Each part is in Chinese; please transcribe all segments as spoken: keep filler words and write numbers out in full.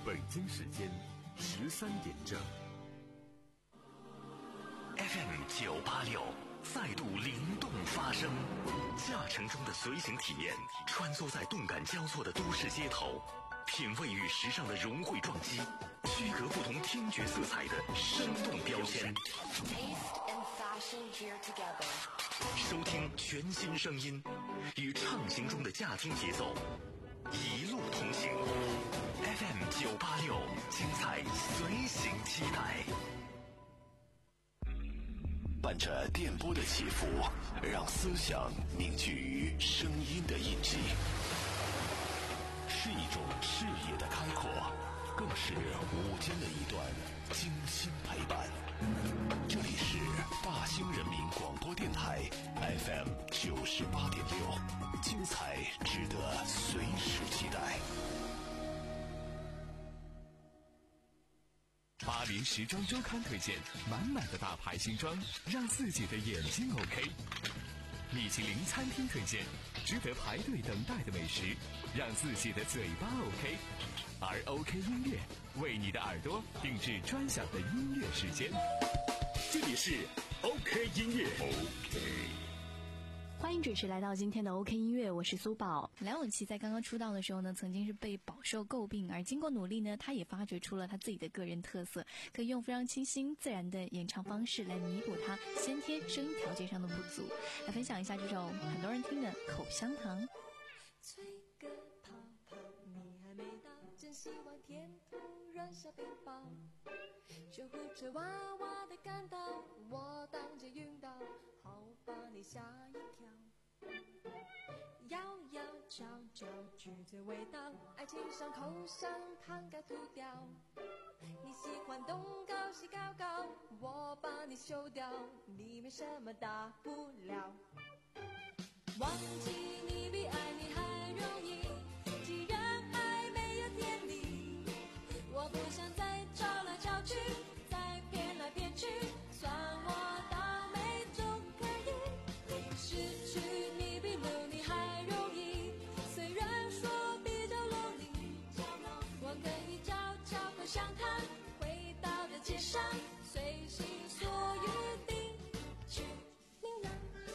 北京时间十三点整。 F M 九八六再度灵动发声，驾乘中的随行体验，穿梭在动感交错的都市街头，品味与时尚的融汇撞击，区隔不同听觉色彩的生动标签。收听全新声音，与畅行中的驾听节奏，一路同行。F M 九八六，精彩随行期待。 伴着电波的起伏，让思想凝聚于声音的印记，是一种视野的开阔，更是午间的一段精心陪伴。这里是大兴人民广播电台 F M 九十八点六，精彩值得随时期待。 巴黎时装周刊推荐满满的大牌新装，让自己的眼睛 OK。米其林餐厅推荐值得排队等待的美食，让自己的嘴巴 OK。而 OK 音乐为你的耳朵定制专享的音乐时间。 这里是 OK 音乐 OK。 欢迎准时来到今天的 OK 音乐，我是苏宝。梁咏琪在刚刚出道的时候呢，曾经是被饱受诟病，而经过努力呢，她也发掘出了她自己的个人特色，可以用非常清新自然的演唱方式来弥补她先天声音条件上的不足。来分享一下这首很多人听的《口香糖》。 吹个泡泡，你还没到，真希望天突然下冰雹，救护车哇哇的赶到，我当街晕倒，好把你吓一跳。摇摇悄悄，橘子味道，爱情像口香糖该吐掉。你喜欢东高西高高，我把你修掉，你没什么大不了。忘记你比爱你还容易，既然爱没有天理，我不想再吵来吵去，再骗来骗去，算我倒霉总可以。失去你比留你还容易，虽然说比较 lonely， 我可以悄悄口香糖，回到这街上，随心所欲地去流浪。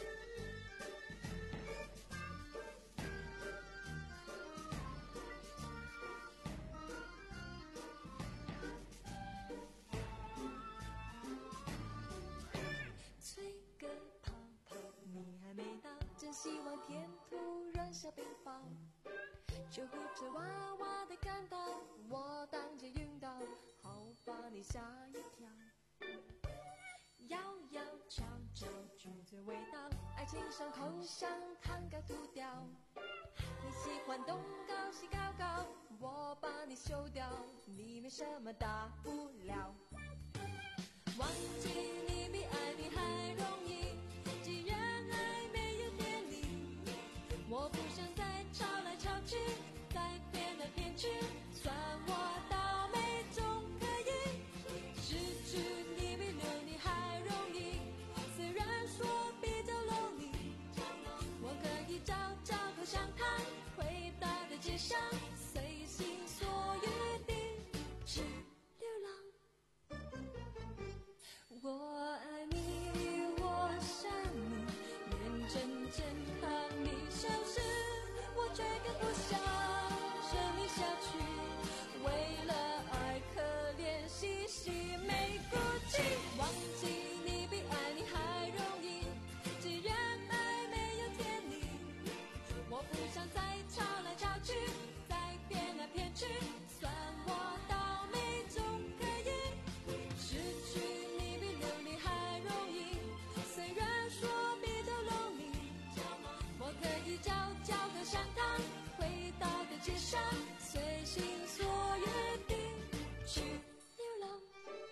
吹个泡泡，你还没到，真希望天突然下冰雹，救护车哇哇的赶到，我当街晕倒，好把你吓一跳。摇摇悄悄，橘子味道，爱情像口香糖该吐掉。你喜欢东高西高高，我把你修掉，你没什么大不了。忘记你比爱你还容易，既然爱没有天理，我不想再吵来吵去，再骗来骗去，算我倒霉总可以。失去你比留你还容易，虽然说比较 lonely， 我可以找找口香糖，回到这街上，随心所欲地去流浪。我爱你，我想你，眼睁睁看你消失，我却更不想生你下去，为了爱可怜兮兮没骨气。忘记你比爱你还容易，既然爱没有天理，我不想再吵来吵去，再骗来骗去，算我倒霉总可以。失去你比留你还容易，虽然说比较 lonely， 我可以嚼嚼口香糖，回到这街上，随心所欲地去流浪。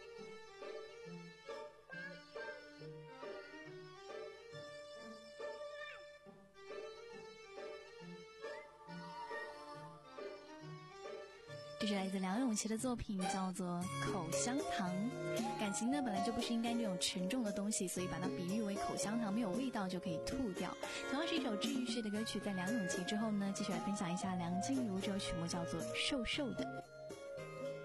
这是来自梁咏琪的作品，叫做《口香糖》。感情呢本来就不是应该这种沉重的东西，所以把它比喻为口香糖，没有味道就可以吐掉。同样是一首治愈式的歌曲，在梁咏琪之后呢，继续来分享一下梁静茹这首曲目，叫做《瘦瘦的》。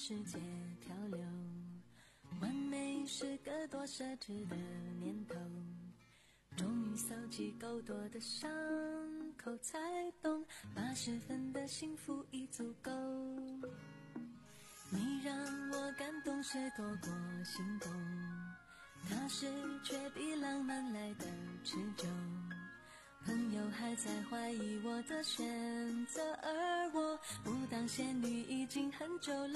世界漂流，完美是个多奢侈的念头，终于搜集够多的伤口，才懂八十分的幸福已足够。你让我感动是多过心动，踏实却比浪漫来的持久，朋友还在怀疑我的选择，而我不当仙女已经很久了。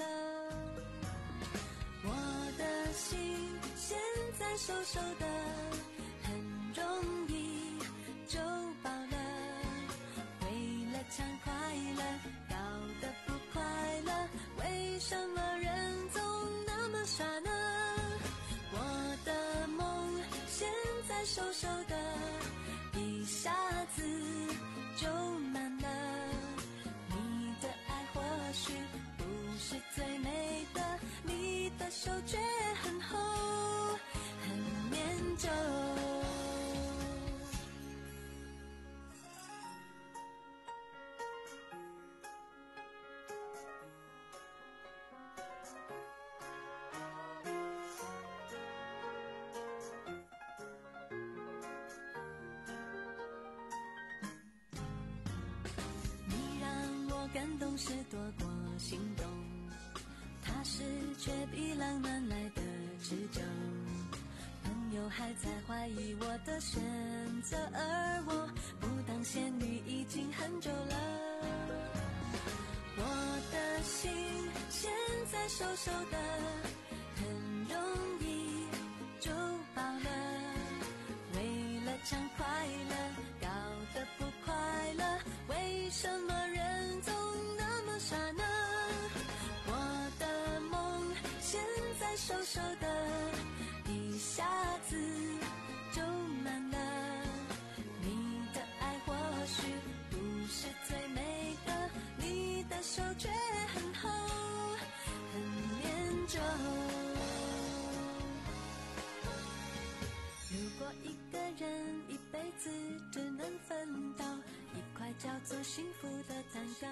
我的心现在瘦瘦的，很容易就饱了，为了抢快乐搞得不快乐，为什么人总那么傻呢？我的梦现在瘦瘦的，一下子就满了，你的爱或许不是最美的，你的手却很厚很念旧。感动是多过心动，踏实却比浪漫来的持久，朋友还在怀疑我的选择，而我不当仙女已经很久了。我的心现在瘦瘦的，很容易就饱了，为了抢快乐搞得不快乐，为什么人总那么傻呢？我的梦现在瘦瘦的，一下子就满了，你的爱或许不是最美的，你的手却很厚很念旧。如果一个人一辈子只能分到一块叫做幸福的蛋糕，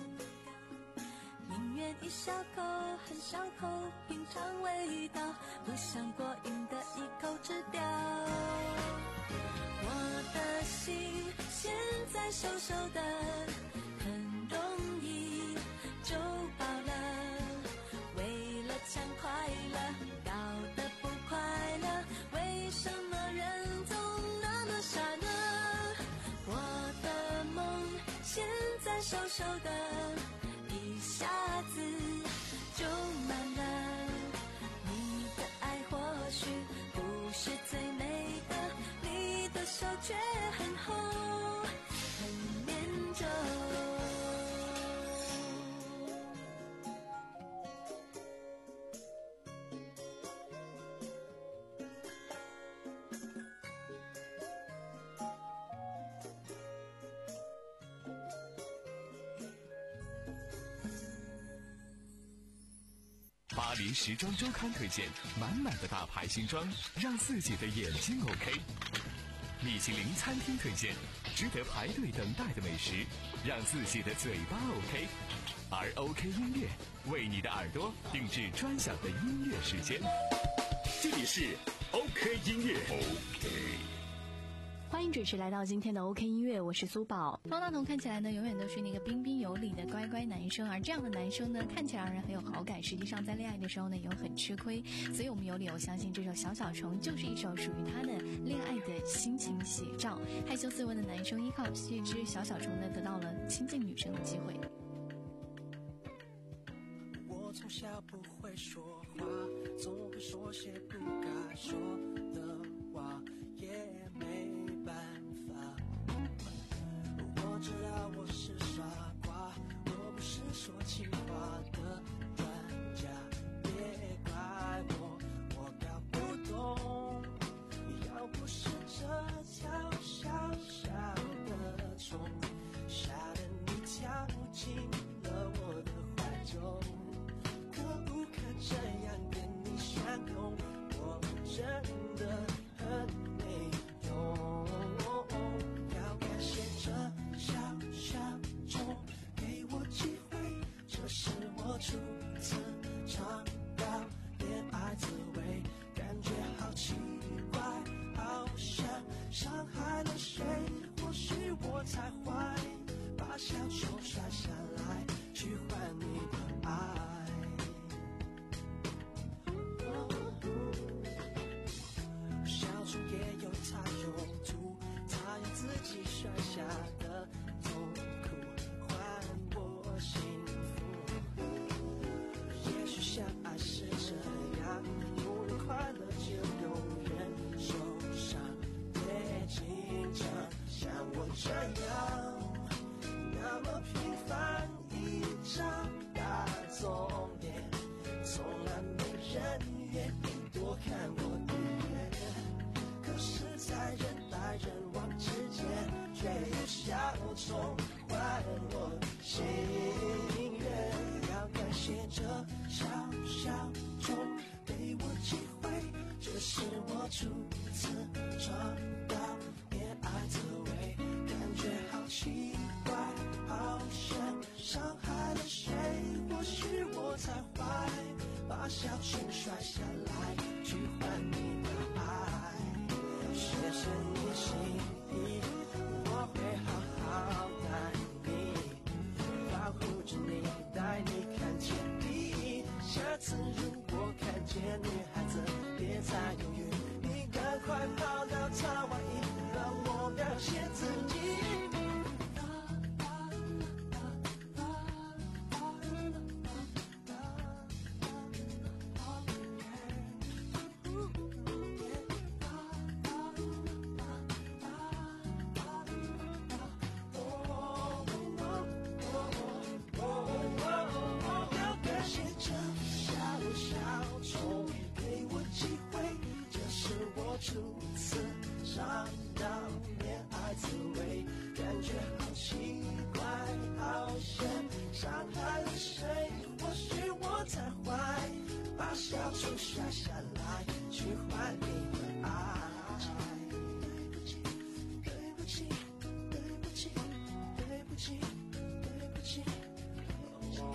宁愿一小口很小口品尝味道，不想过瘾的一口吃掉。我的心现在瘦瘦的，很容易就饱了，为了抢快乐搞得不快乐，为什么人总那么傻呢？我的梦现在瘦瘦的，一下子就满了，你的爱或许不是最美的，你的手却很厚很念旧。 巴黎时装周刊推荐满满的大牌新装，让自己的眼睛 OK。米其林餐厅推荐值得排队等待的美食，让自己的嘴巴 OK。而 OK 音乐为你的耳朵定制专享的音乐时间。 这里是 OK 音乐 OK。 欢迎准时来到今天的 OK 音乐，我是苏宝。方大同看起来呢，永远都是那个彬彬有礼的乖乖男生，而这样的男生呢，看起来让人很有好感，实际上在恋爱的时候呢，也很吃亏。所以我们有理由相信，这首《小小虫》就是一首属于他的恋爱的心情写照。害羞斯文的男生依靠这只小小虫呢，得到了亲近女生的机会。 我从小不会说话，总会说些不该说的话，也没办法。我知道我是傻瓜，我不是说情话的专家，别怪我，我搞不懂。要不是这条小小的虫，吓得你跳进了我的怀中，可不可这样跟你相拥？我真的却又小虫换我心愿。要感谢这小小虫给我机会，这是我初次尝到恋爱滋味，感觉好奇怪，好像伤害了谁，或许我才坏，把小虫摔下来去换你的爱。谢谢你心意，我会好好待你，保护着你，带你看见地。下次如果看见女孩子，别再犹豫，你赶快跑到她外衣，让我表现自己。初次尝到恋爱滋味，感觉好奇怪，好像伤害了谁，或许我才坏，把小虫摔下来去换你的爱。对不起，对不起，对不起，对不起，对不起。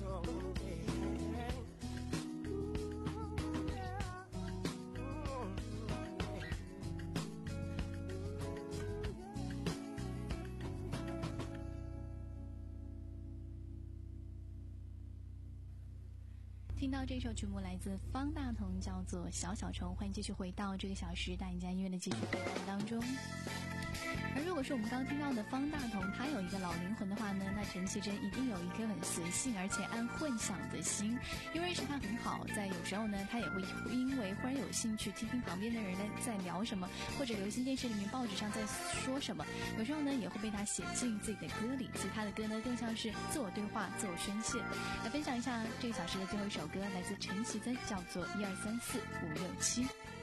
听到这首曲目来自方大同，叫做《小小虫》，欢迎继续回到这个小时大赢家音乐的继续陪伴当中。而如果是我们刚刚听到的方大同，他有一个老灵魂的话呢，那陈绮贞一定有一颗很随性而且爱混响的心。因为认识他很好，在有时候呢，他也会因为忽然有兴趣听听旁边的人呢在聊什么，或者流行电视里面、报纸上在说什么，有时候呢也会被他写进自己的歌里。所以他的歌呢更像是自我对话、自我宣泄。来分享一下这个小时的最后一首歌，来自陈绮贞，叫做《一二三四五六七》。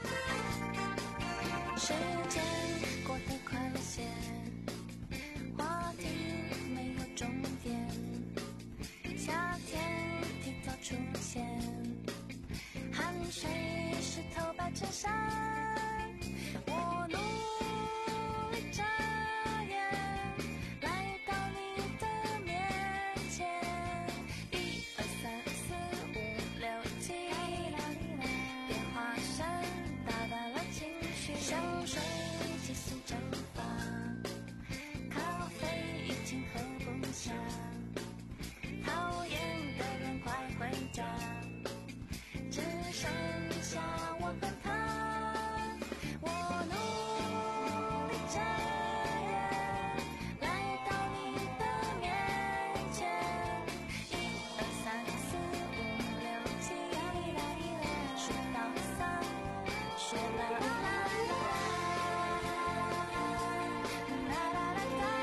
时间过得快了些，话题没有终点，夏天提早出现，汗水湿透白衬衫，我努力眨眼来到你的面前，一二三四五六七，电话声大大了情绪，香水急速蒸发，咖啡已经喝不下，讨厌的人快回家，只剩下我和他，我努力眨眼来到你的面前，一二三四五六七，数到三，说啦啦啦啦啦啦啦啦。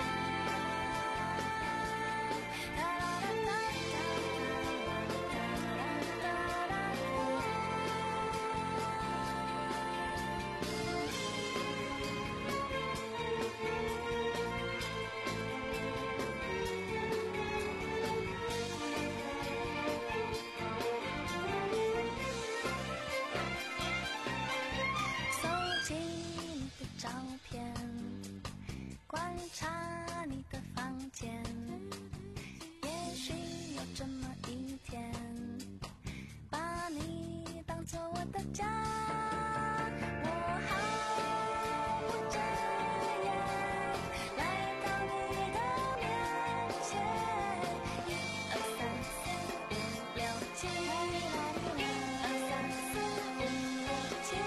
搜集你的照片，观察你的房间，也许有这么一天，把你当作我的家，我毫不眨眼来到你的面前，一二三四五六七，一二三四五六七。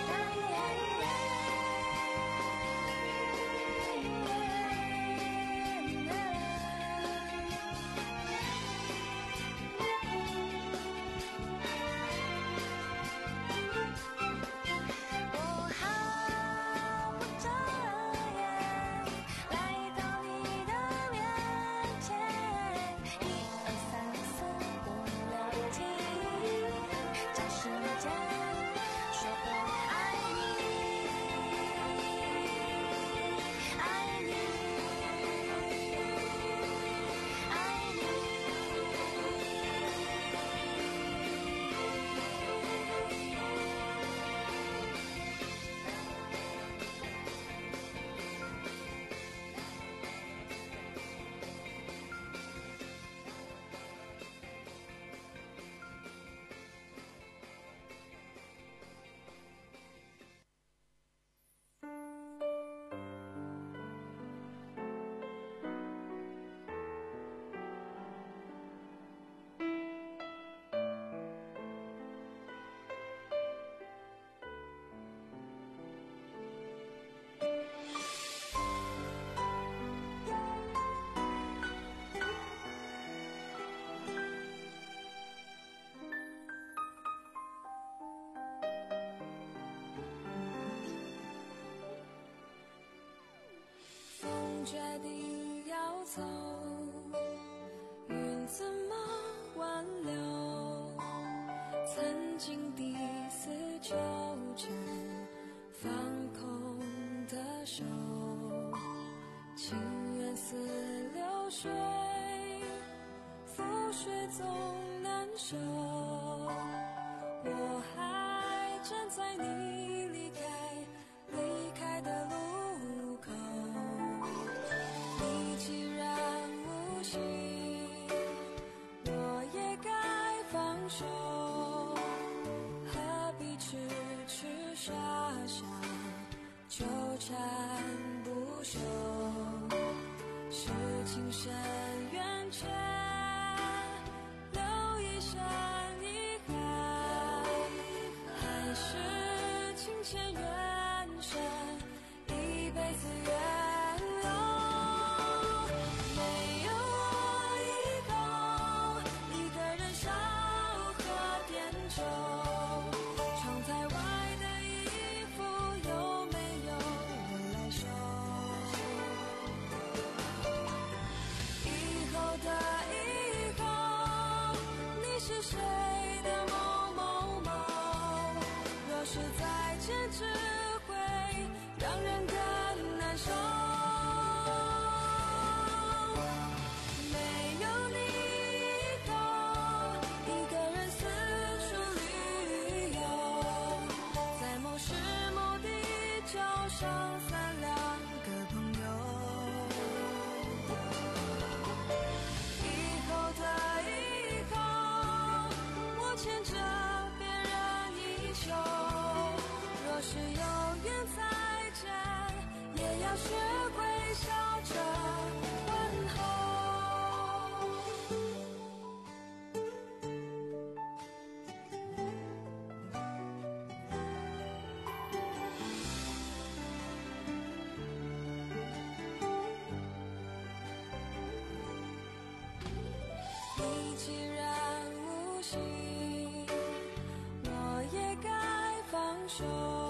经第四纠缠，放空的手，情缘似流水，覆水总难收。我还站在你离开离开的路口，你既然无心，我也该放手，何必痴痴傻傻纠缠不休，是情深缘浅，留一生遗憾，还是情牵缘深，一辈子缘由。没有我以后，一个人烧喝点酒，窗台外的衣服有没有人来收？以后的以后，你是谁的某某某？若是再见，只会让人更难受。没有你以后，一个人四处旅游，在某时某地交上三两个朋友。以后的以后，我牵着别人衣袖，若是有缘再见，也要学会笑着问候。你既然无心，我也该放手，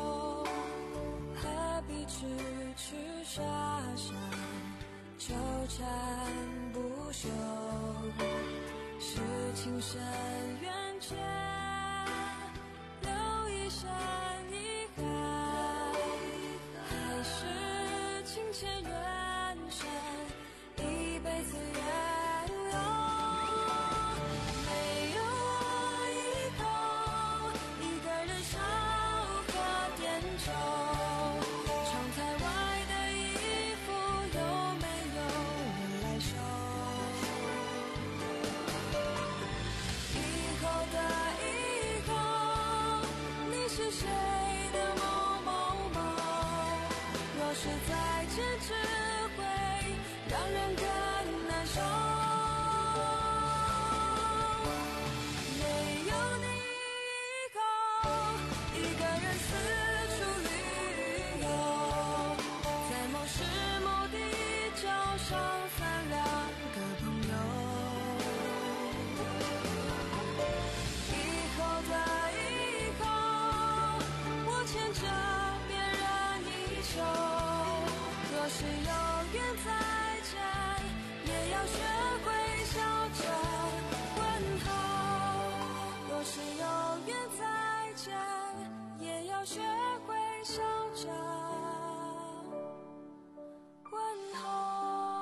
何必痴痴傻傻纠缠不休，是情深缘浅，留一生遗憾，还是情牵缘深，一辈子缘由。没有我以后，一个人烧喝点酒，窗台外的衣服有没有人来收？以后的以后，你是谁的某某某？若是再见，只会让人更难受。没有你以后，一个人四处旅游，在某时某地交上三两个朋友。以后的以后，我牵着别人衣袖，若是有缘再见，也要学会笑着问候。若是有缘再见，也要学会笑着问候。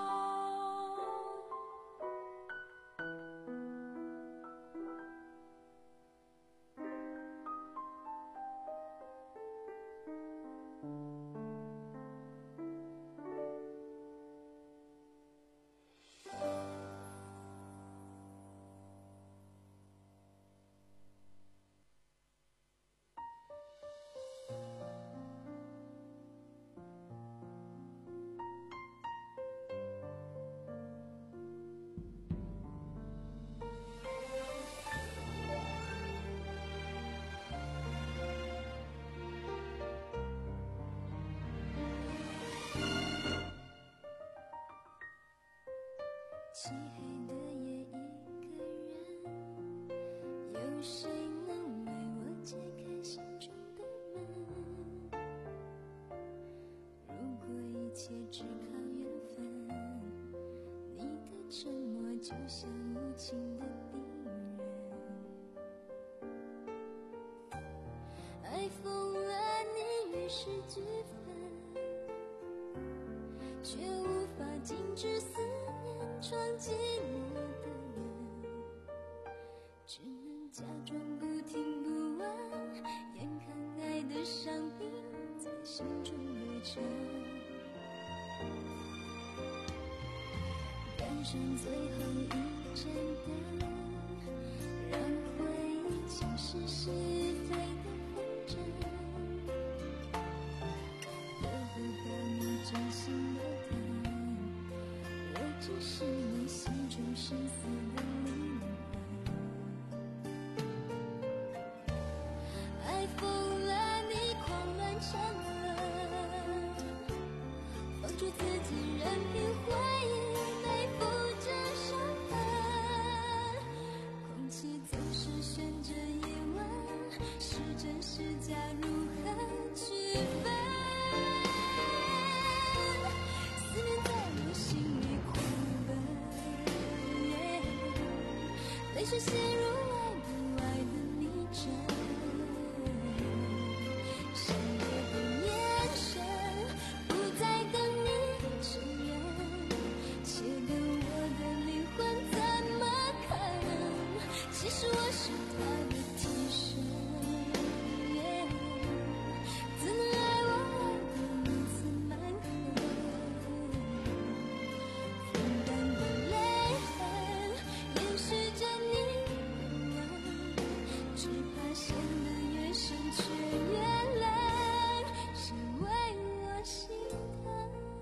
漆黑的夜，一个人，有谁能为我解开心中的门？如果一切只靠缘分，你的沉默就像无情的病人。 止思念闯寂寞的门，只能假装不听不闻，眼看爱的伤兵在心中围城，点上最后一盏灯，让回忆侵蚀是非的纷争，得不到你真心的疼，我只是你心中深死的灵魂。爱疯了，你狂乱沉沦，放逐自己，任凭回忆背负着伤痕。空气总是悬着疑问，是真是假，如何区分？思念在我心里狂奔，泪水陷入爱不爱的泥沼，闪过的眼神不再等你承认，切割我的灵魂怎么可能？其实我是他的替身，怎能爱我爱得如此蛮横？风干的泪痕延续着你的吻，只怕陷得越深却越冷，谁为我心疼？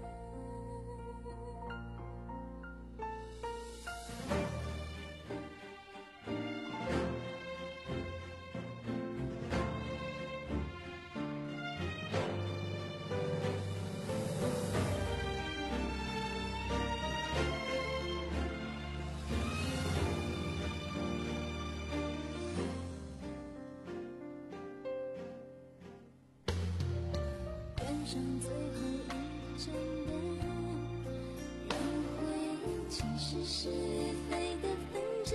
关上最后一盏灯，让回忆侵蚀是非的纷争，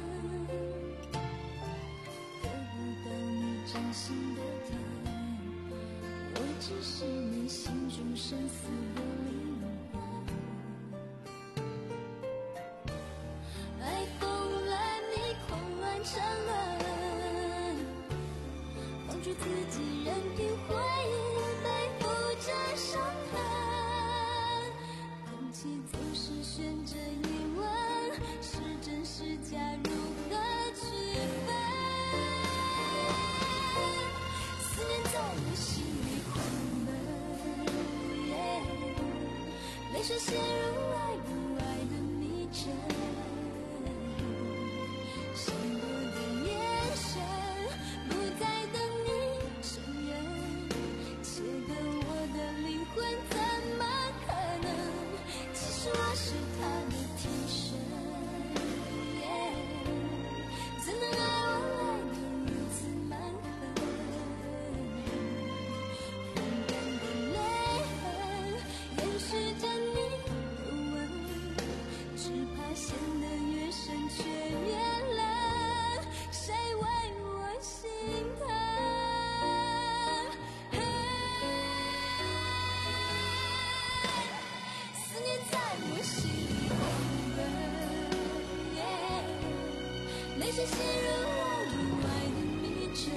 得不到你真心的疼，我只是你心中深死的灵魂。爱疯了，你狂乱沉沦，放逐自己，任凭回忆背负着伤痕。空气总是悬着疑问，是真是假，如何区分？思念在我心里狂奔，泪水陷入爱不爱的泥沼，闪过的眼神不再等你承认，切割我的灵魂怎么可能？其实我是他的替身，怎能爱我爱得如此蛮横？风干的泪痕延续着你的吻，只怕陷得越深却越冷，谁为我心疼？思念在我心里狂奔，泪水陷入爱不爱的迷阵，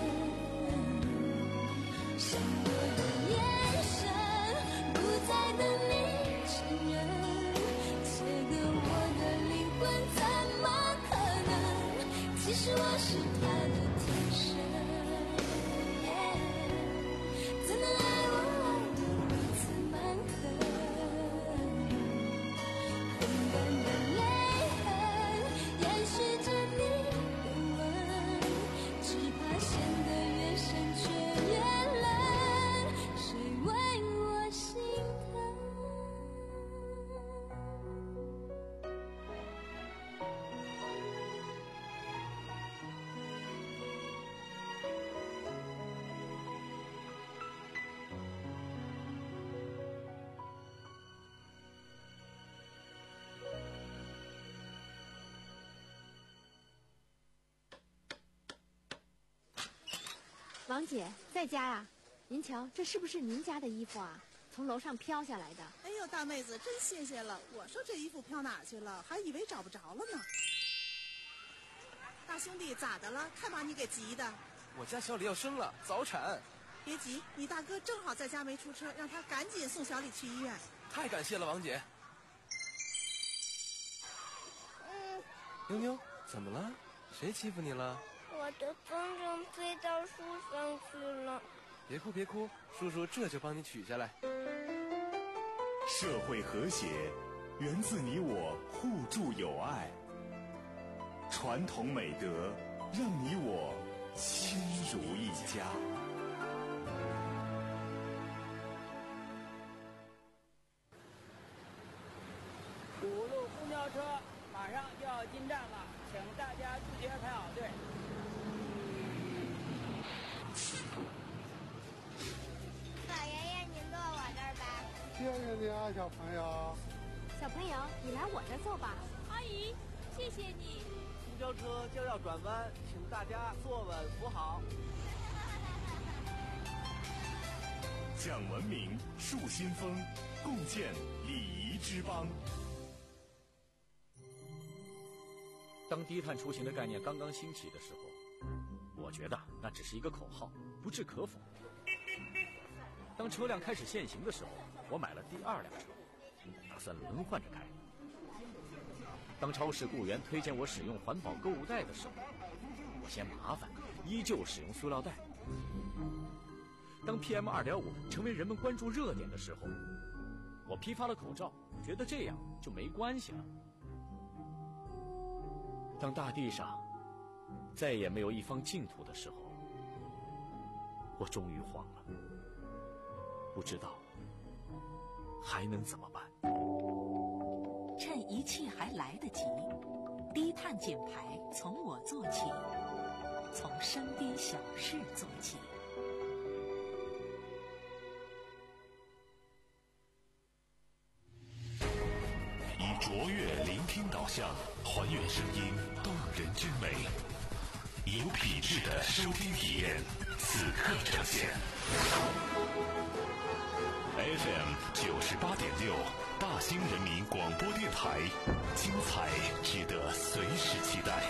闪过的眼神不再等你承认，切割我的灵魂怎么可能？其实我是他的替身，怎能爱我爱得如此蛮横？风干的泪痕延续着你的吻，只怕陷得越深却越冷，谁为我心疼？ 王姐在家呀？您瞧，这是不是您家的衣服啊？从从楼上飘下来的。 哎呦，大妹子，真谢谢了！我说这衣服飘哪去了，还以为找不着了呢。大兄弟，咋的了？看把你给急的。 我家小李要生了，早产。 别急，你大哥正好在家没出车，让他赶紧送小李去医院。 太感谢了，王姐。 嗯， 妞妞，怎么了？谁欺负你了？ 我的风筝飞到树上去了。 别哭别哭，叔叔这就帮你取下来。 社会和谐源自你我互助友爱，传统美德让你我亲如一家。 五路公交车马上就要进站了，请大家自觉排好队。 老爷爷，您坐我这儿吧。 谢谢你啊，小朋友。 小朋友，你来我这儿坐吧。 阿姨，谢谢你。 公交车将要转弯，请大家坐稳扶好。 讲文明，树新风，共建礼仪之邦。 当低碳出行的概念刚刚兴起的时候，我觉得那只是一个口号，不置可否。当车辆开始限行的时候，我买了第二辆车，打算轮换着开。当超市雇员推荐我使用环保购物袋的时候，我嫌麻烦，依旧使用塑料袋。当 P M 二点五 成为人们关注热点的时候，我批发了口罩，觉得这样就没关系了。当大地上再也没有一方净土的时候，我终于慌了，不知道还能怎么办。 趁一切还来得及，低碳减排从我做起，从身边小事做起。 以卓越聆听导向，还原声音动人之美，有品质的收听体验，此刻呈现。F M 九十八点六，大兴人民广播电台，精彩值得随时期待。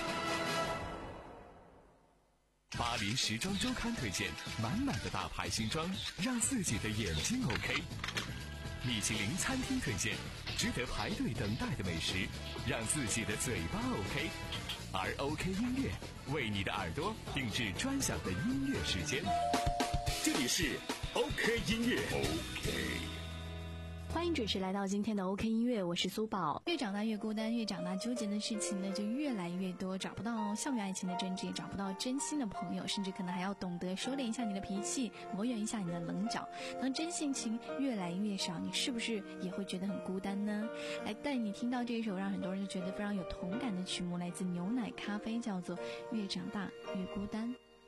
巴黎时装周刊推荐满满的大牌新装，让自己的眼睛 OK。米其林餐厅推荐值得排队等待的美食，让自己的嘴巴 OK。而 OK 音乐为你的耳朵定制专享的音乐时间。 这里是 OK 音乐 OK。 欢迎准时来到今天的 OK 音乐，我是苏宝。越长大越孤单，越长大纠结的事情呢就越来越多，找不到校园爱情的真挚，也找不到真心的朋友，甚至可能还要懂得收敛一下你的脾气，磨圆一下你的棱角。当真性情越来越少，你是不是也会觉得很孤单呢？来带你听到这一首让很多人都觉得非常有同感的曲目，来自牛奶咖啡，叫做《越长大越孤单》。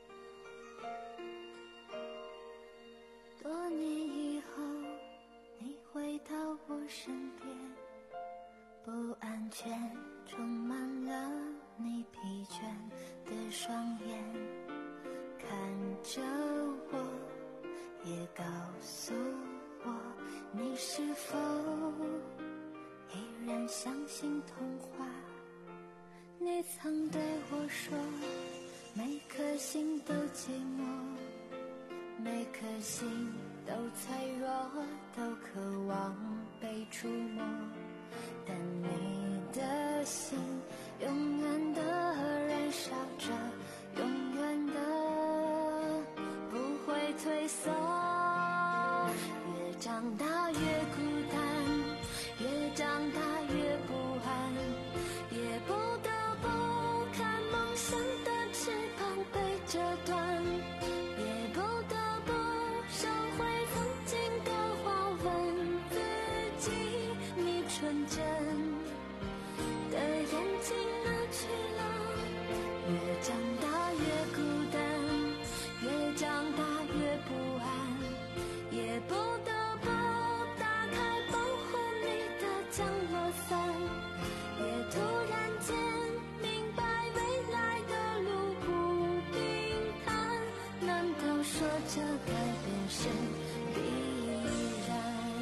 多年以后你回到我身边，不安全充满了你疲倦的双眼，看着我，也告诉我，你是否依然相信童话？你曾对我说，每颗心都寂寞，每颗心都脆弱，都渴望被触摸，但你的心永远的燃烧着，永远的不会退缩。越长大越孤单，越长大越不安，也不得不看梦想的翅膀被折断，也不得不收回曾经的话，问自己，你纯真的眼睛哪去了？越长大越孤单，越长大越不安，也不得不打开保护你的降落伞，也突然间明白未来的路不平坦，难道说这改变是必然？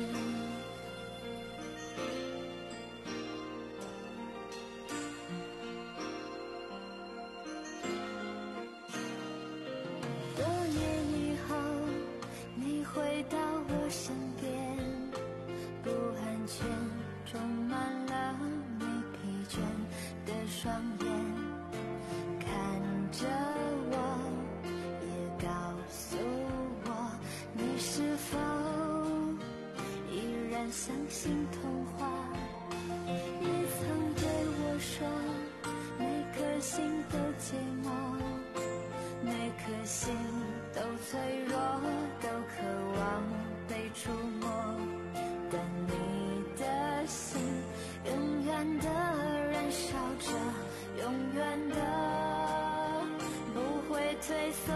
双眼看着我，也告诉我，你是否依然相信童话？你曾对我说，每颗心都寂寞，每颗心都脆弱，都渴望被触摸，但你的心永远的燃烧着，永远的不会退缩。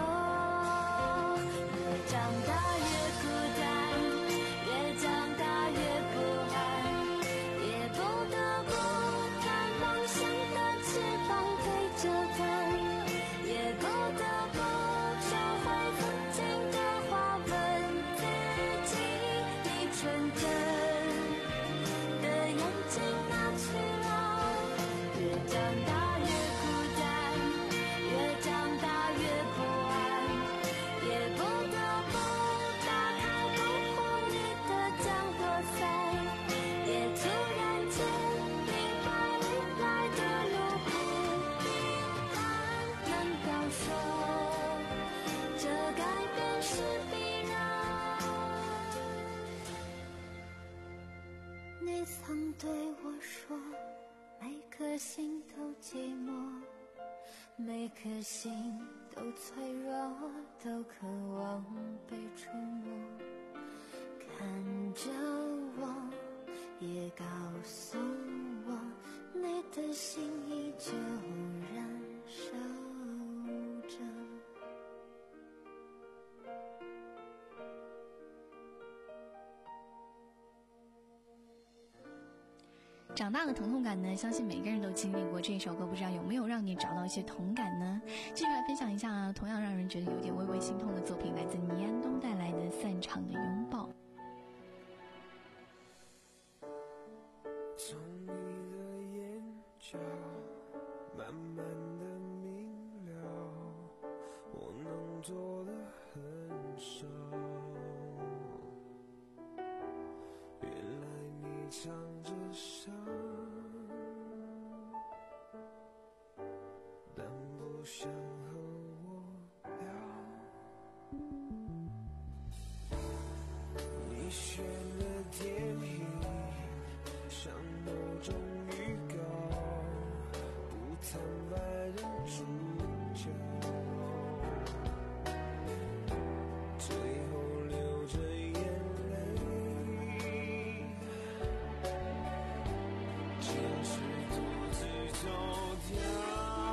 越长大越孤单，越长大越不安，也不得不把梦想的翅膀对着它，也不得不收回曾经的话，问自己，你纯真的眼睛哪去了？越长大越孤单，越长大越不安，也不得不打开保护你的降落伞，也突然间明白未来的路不平坦。难道说这改变是必然？你曾对我说，每颗心都寂寞，每颗心都脆弱，都渴望被触摸。看着我，也告诉我，你的心依旧燃烧着。 长大的疼痛感呢，相信每个人都经历过。这首歌不知道有没有让你找到一些同感呢？继续来分享一下同样让人觉得有点微微心痛的作品，来自倪安东带来的《散场的拥抱》。 从你的眼角慢慢的明了，我能做的很少。原来你藏着伤，但不想和我聊。你选的电影像某种预告，不坦白的主角，最后流着眼泪，坚持独自走掉。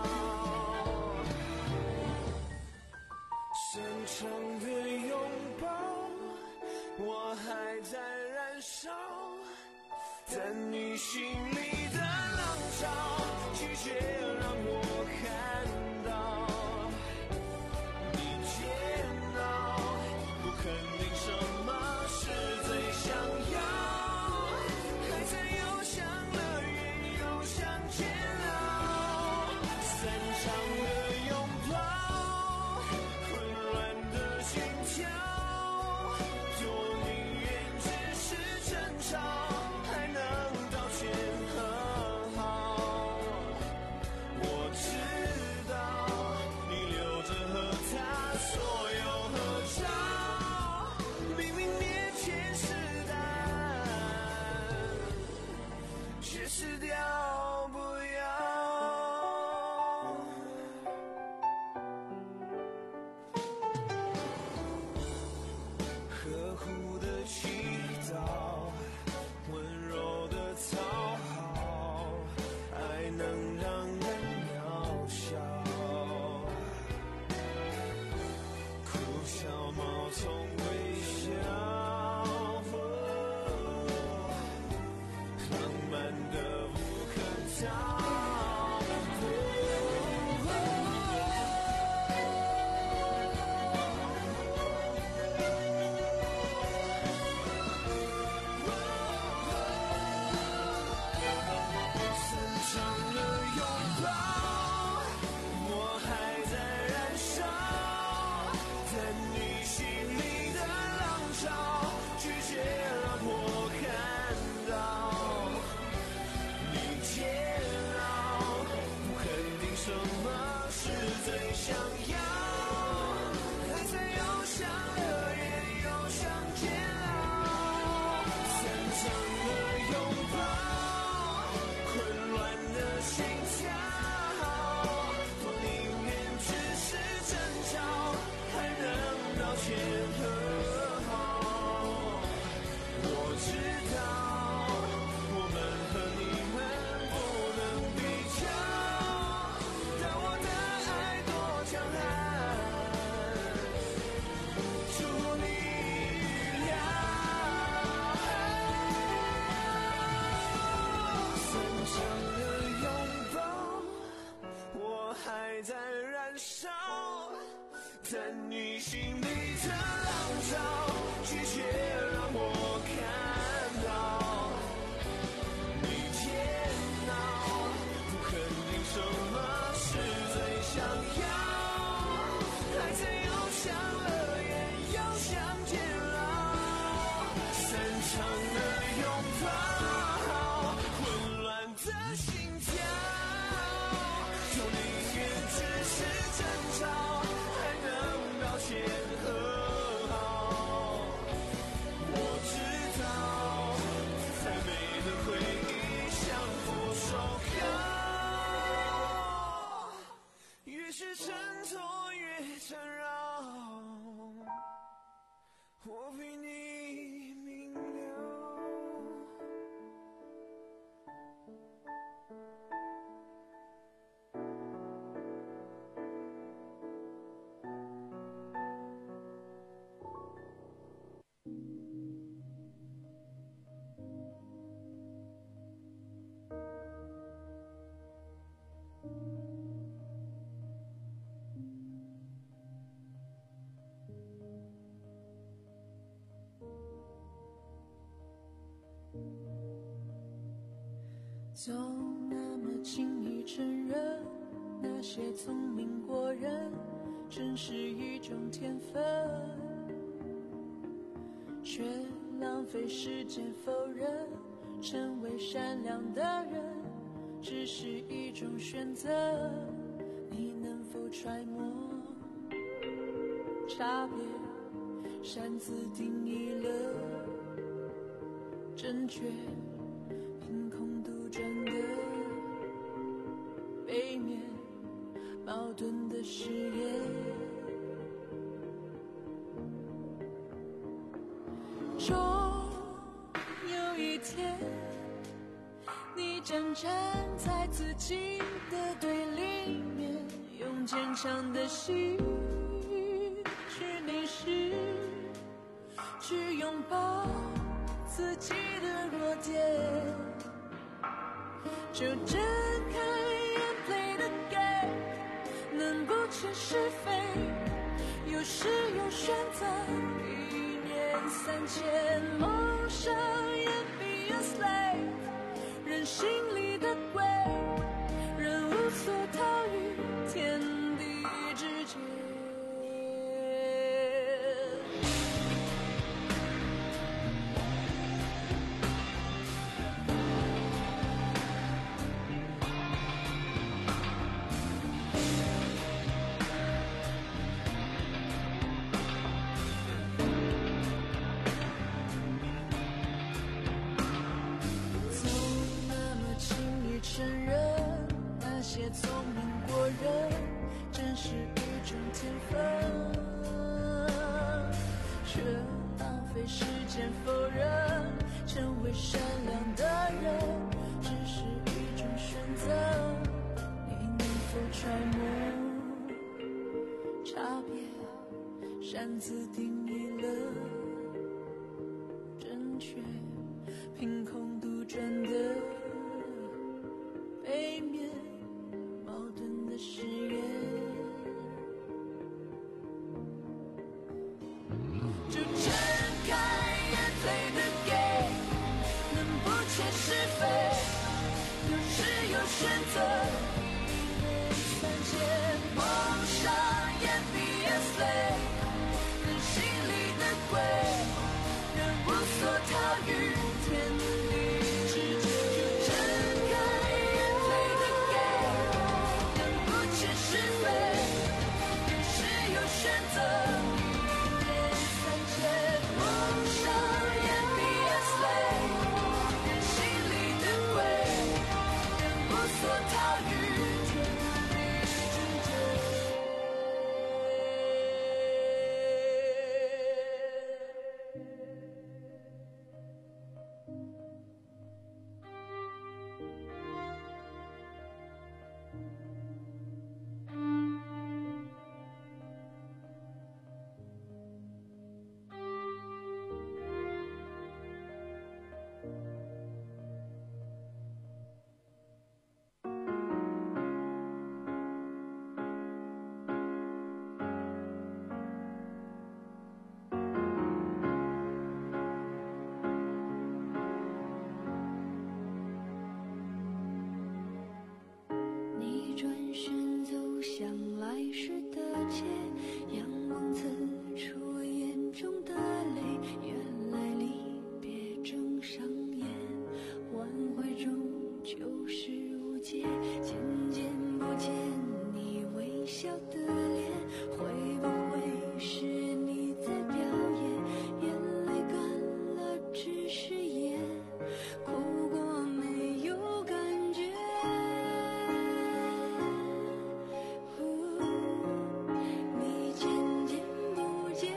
深长的拥抱，我还在燃烧，但你心里的浪潮，拒绝让我看到。你煎熬，不肯定什么是最想要，还在又想了远，又想煎熬。散场的拥抱，混乱的心跳，多宁愿只是争吵，还能道歉和好。我知道你留着和他所有合照，明明面前是答案，却失掉不要。呵护的祈祷，温柔的讨好，爱能让人渺小。哭笑冒充微笑，浪漫的无可逃。深长的拥抱，我还在燃烧，但你心里的浪潮，拒绝让我看到。你煎少，但你心里的浪潮拒绝让我看到。你天nào不肯定什么是最想要，孩子又想了也又想煎熬，散场的拥抱，混乱的心跳，就宁愿只是争吵，还能表现和好。我知道再美的回忆像佛手铐，越是挣脱越缠绕，我比你明了。 总那么轻易承认，那些聪明过人真是一种天分，却浪费时间否认，成为善良的人只是一种选择。你能否揣摩差别，擅自定义了正确，凭空杜撰的背面，矛盾的誓言。终有一天，你将站在自己的对立面，用坚强的心去凝视，去拥抱自己的弱点，就睁开眼 play the game， 能不切是非，有时有选择，一念三千，梦想也 be a slave， 人心里的鬼，人无所逃于天地之间。承认那些聪明过人真是一种天分，却浪费时间否认，成为善良的人只是一种选择。你能否揣摩差别，擅自定义了正确，凭空杜撰的背面，矛盾的誓言，就睁开眼 play the game， 能不切是非，有时有选择，一念三千，梦想也 be a slave， 人心里的鬼，人无所逃于天地之间。选择一念三千，梦想也 be a slave， 人心里的鬼，人无所逃时无解，渐渐不见你微笑的脸，会不会是你在表演？眼泪干了只是眼，哭过没有感觉。你渐渐不见，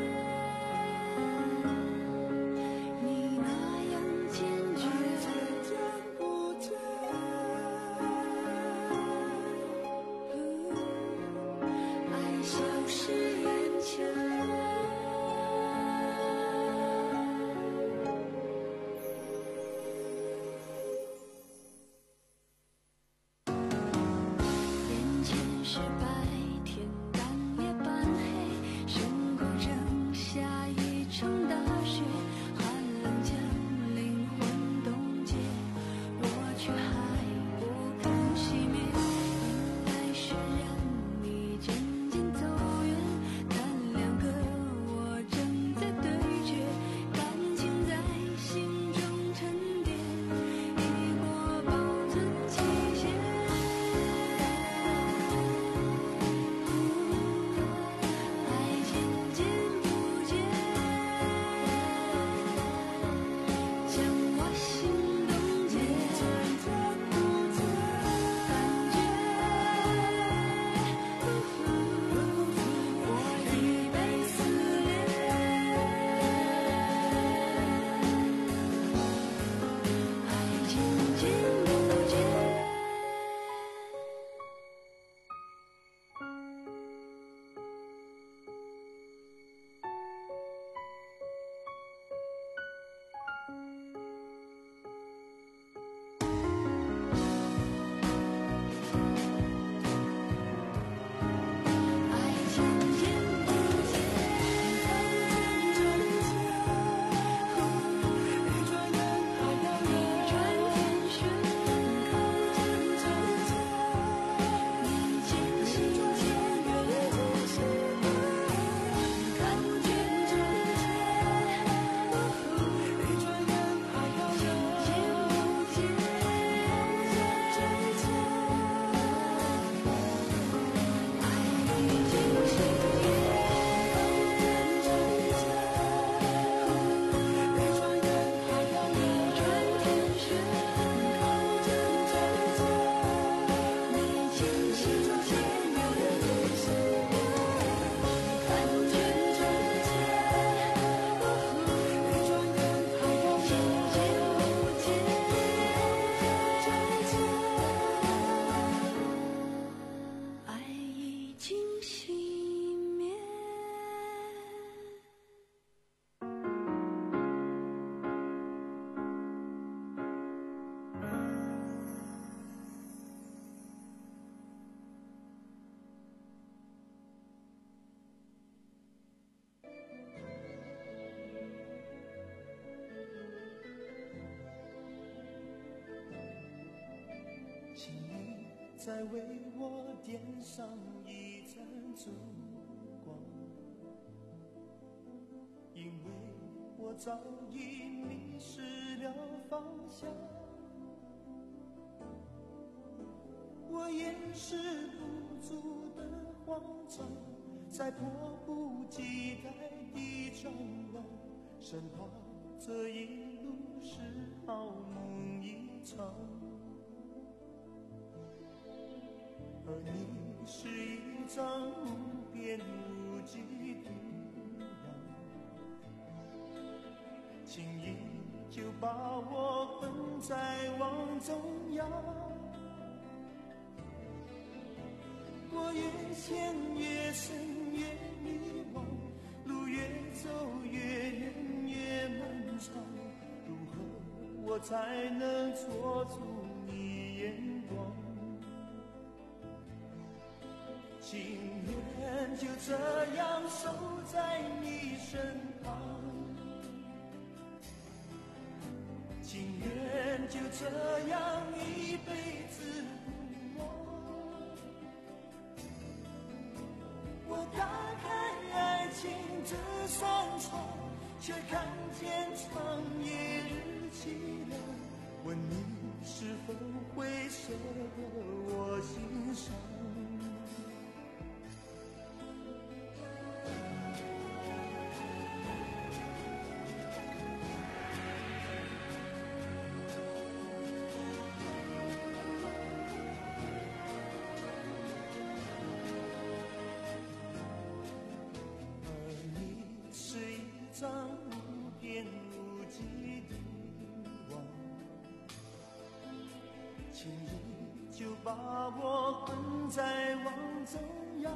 你那样坚决。爱消失眼前。眼前是白天，但夜半黑，胸口正下一场大雪，寒冷将灵魂冻结，我却还不肯熄灭。应该是让你渐渐走远，看两个我正在对决，感情在心中沉淀，已过保存期限。爱渐渐不见，将我心冻结，感觉我已被撕裂。爱渐渐不见。爱渐渐不见，一转眼还要一转天旋，你渐行渐远，感觉真切，一转眼还要渐渐不见。爱已经熄灭，一转眼还要一转天旋，你渐行渐远，感觉真切，一转眼还要渐渐不见。爱已经熄灭。 请你再为我点上一盏烛光，因为我早已迷失了方向，我掩饰不住的慌张，在迫不及待地张望，生怕这一路是好梦一场。而你是一张无边无际的洋，轻易就把我困在网中央。我越陷越深越迷惘，路越走越远越漫长，如何我才能捉住你眼光？情愿就这样守在你身旁，情愿就这样一辈子不忘。我打开爱情这扇窗，却看见长夜日凄凉。问你是否会舍得我心伤。张无边无际的网，轻易就把我困在网中央。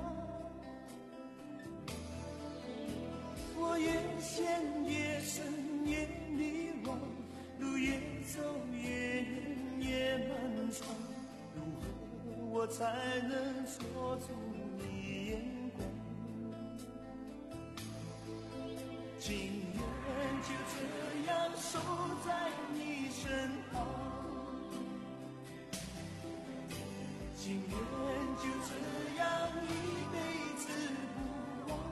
我越陷越深越迷惘，路越走越远越漫长。如何我才能捉住你眼光？情愿就这样守在你身旁，情愿就这样一辈子不忘。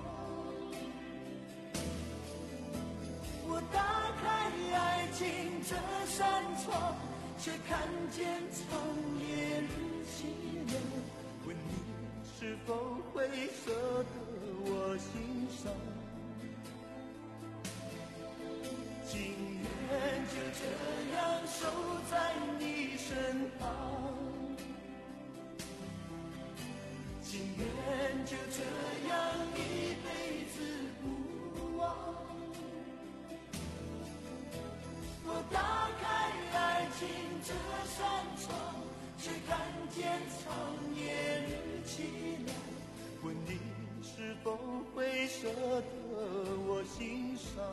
我打开爱情这扇窗，却看见长夜日凄凉。问你是否会舍得我心伤？情愿就这样守在你身旁，情愿就这样一辈子不忘。我打开爱情这扇窗，却看见长夜日凄凉。问你是否会舍得我心伤？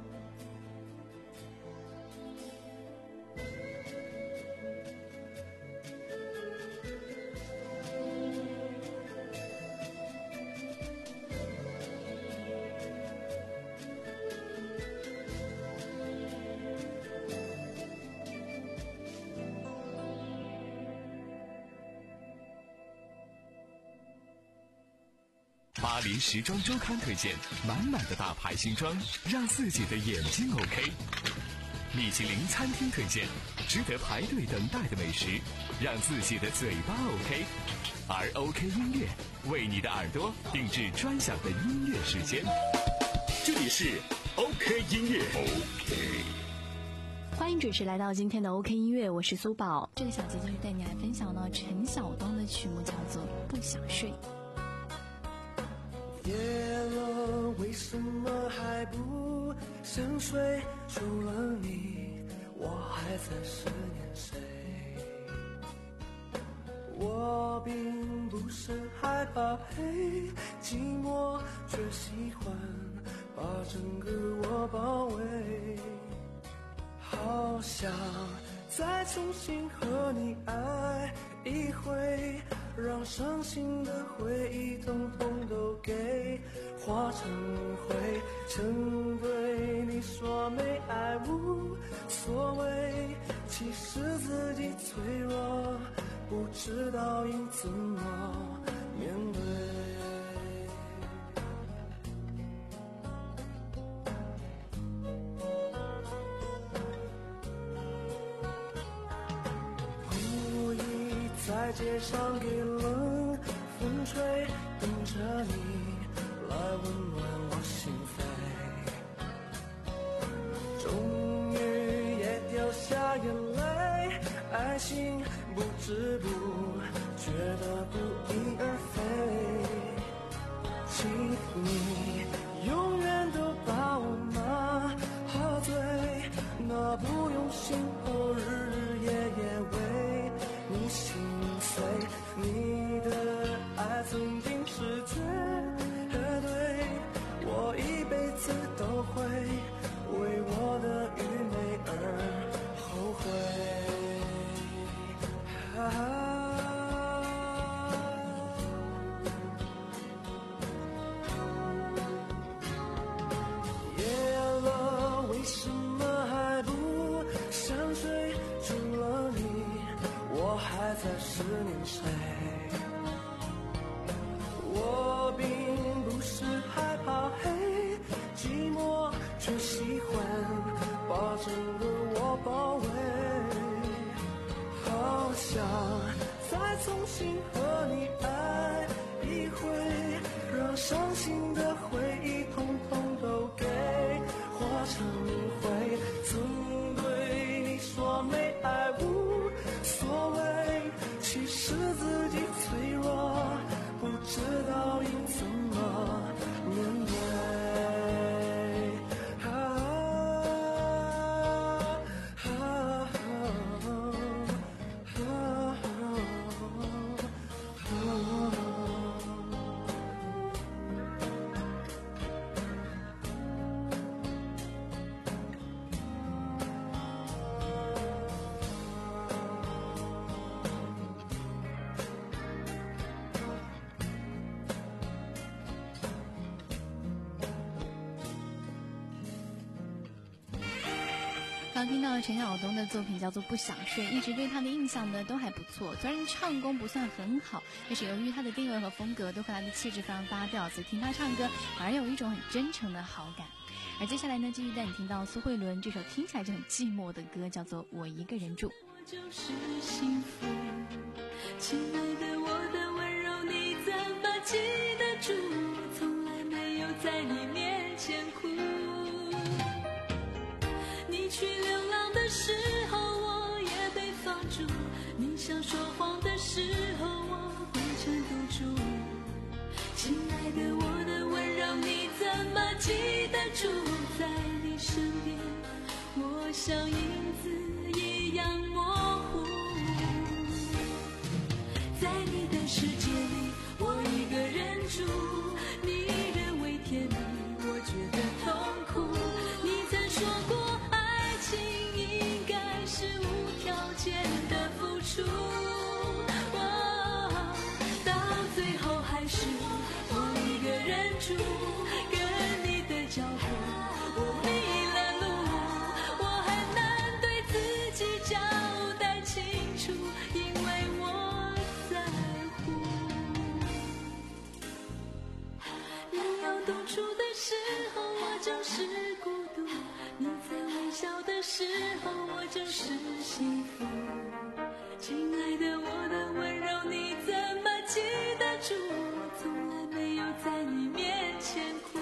巴黎时装周刊推荐满满的大牌新装，让自己的眼睛 OK。米其林餐厅推荐值得排队等待的美食，让自己的嘴巴 OK。而 OK 音乐为你的耳朵定制专享的音乐时间。这里是 OK 音乐 OK。 欢迎准时来到今天的 OK 音乐，我是苏宝。这个小节就是带你来分享呢陈晓东的曲目，叫做《不想睡》。 夜了，为什么还不想睡？除了你，我还在思念谁？我并不是害怕黑寂寞，却喜欢把整个我包围。好想再重新和你爱一回，让伤心的回忆统统都给化成灰。曾对你说没爱无所谓，其实自己脆弱，不知道应怎么面对。在街上给冷风吹，等着你来温暖我心扉。终于也掉下眼泪，爱情不知不觉的不翼而飞。请你永远都把我麻醉，那不用心后日日夜夜为你心碎。你的爱曾经是绝对，我一辈子都会为我的愚昧而后悔。啊在思念谁？我并不是害怕黑寂寞，却喜欢把整个我包围。好想再重新和你爱一回，让伤心的回忆统统都给化成灰。曾对你说没爱无所谓，其实自己脆弱，不知道应怎么面对。 刚听到陈晓东的作品叫做《不想睡》，一直对他的印象呢都还不错。虽然唱功不算很好，但是由于他的定位和风格都和他的气质非常搭调，所以听他唱歌反而有一种很真诚的好感。而接下来呢，继续带你听到苏慧伦这首听起来就很寂寞的歌，叫做《我一个人住》。 我就是幸福，亲爱的，我的温柔你怎么记得住？从来没有在你面前哭。你去流浪的时候，我也被放逐；你想说谎的时候，我会撑不住。亲爱的，我的温柔你怎么记得住？在你身边，我像影子一样模糊。在你的世界里，我一个人住，你认为甜蜜，我觉得痛苦。你曾说过爱情应该是无条件的付出，哦，到最后还是我一个人住，跟你的脚步我迷了路，我很难对自己交代清楚，因为我在乎。人要独处的时候，我就是孤独，你在微笑的时候，我就是幸福。亲爱的，我的温柔你怎么记得住？我从来没有在你面前哭。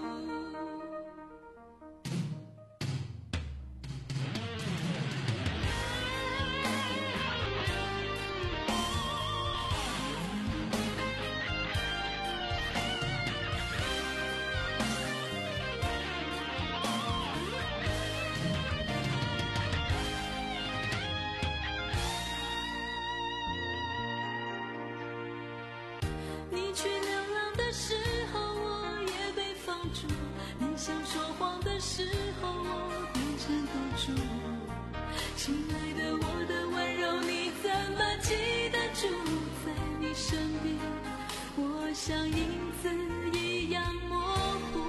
你去流浪的时候，我也被放逐；你想说谎的时候，我会撑不住。亲爱的，我的温柔你怎么记得住？在你身边，我像影子一样模糊。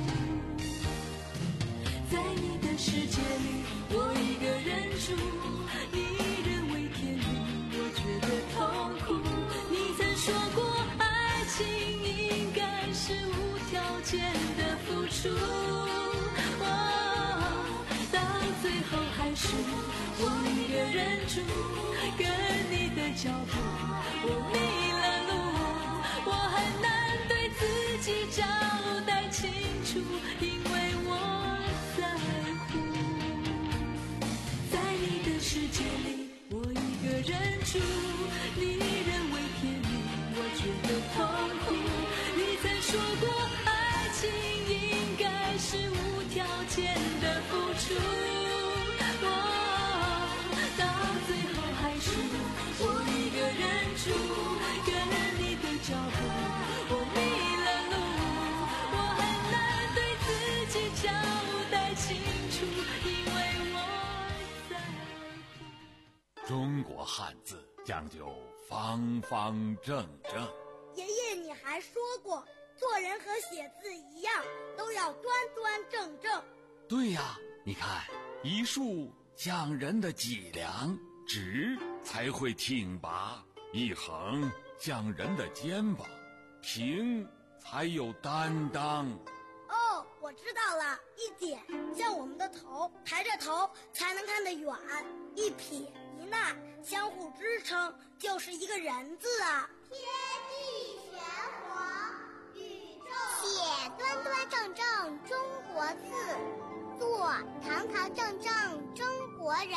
在你的世界里，我一个人住，你认为甜蜜，我觉得痛苦。你曾说过爱情应该是无条件的付出，哦，到最后还是我一个人住，跟你的脚步我迷了路，我很难对自己交代清楚，因为我在乎。在你的世界里，我一个人住，你认为甜蜜，我觉得痛苦。你曾说过爱情应该是无条件的付出，哦，到最后还是我一个人住，跟你的脚步我迷了路，我很难对自己交代清楚，因为我在乎。 中国汉字讲究方方正正。 爷爷，你还说过，做人和写字一样，都要端端正正。 对呀，你看，一竖讲人的脊梁，直才会挺拔；一横讲人的肩膀，平才有担当。 哦，我知道了，一点像我们的头，抬着头才能看得远；一撇一捺相互支撑，就是一个人字啊。 天地玄黄，宇宙写端端正正中国字，做堂堂正正中国人。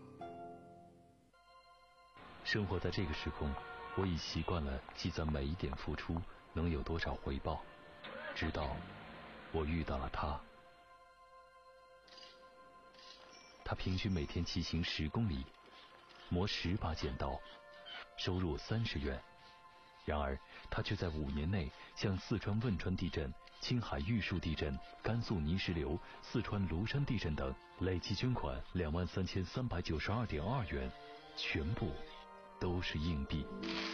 生活在这个时空，我已习惯了计算每一点付出能有多少回报，直到我遇到了他。他平均每天骑行十公里，磨十把剪刀，收入三十元。然而他却在五年内向四川汶川地震、青海玉树地震、甘肃泥石流、四川庐山地震等累计捐款两万三千三百九十二点二元，全部都是硬币。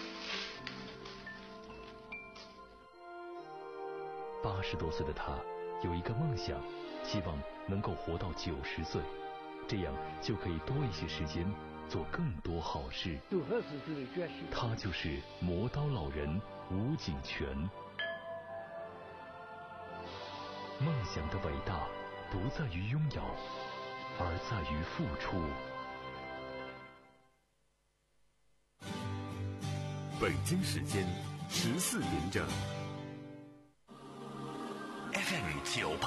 八十多岁的他有一个梦想，希望能够活到九十岁，这样就可以多一些时间做更多好事。他就是磨刀老人吴景全。梦想的伟大不在于拥有，而在于付出。 北京时间十四点整 ，F M 九八。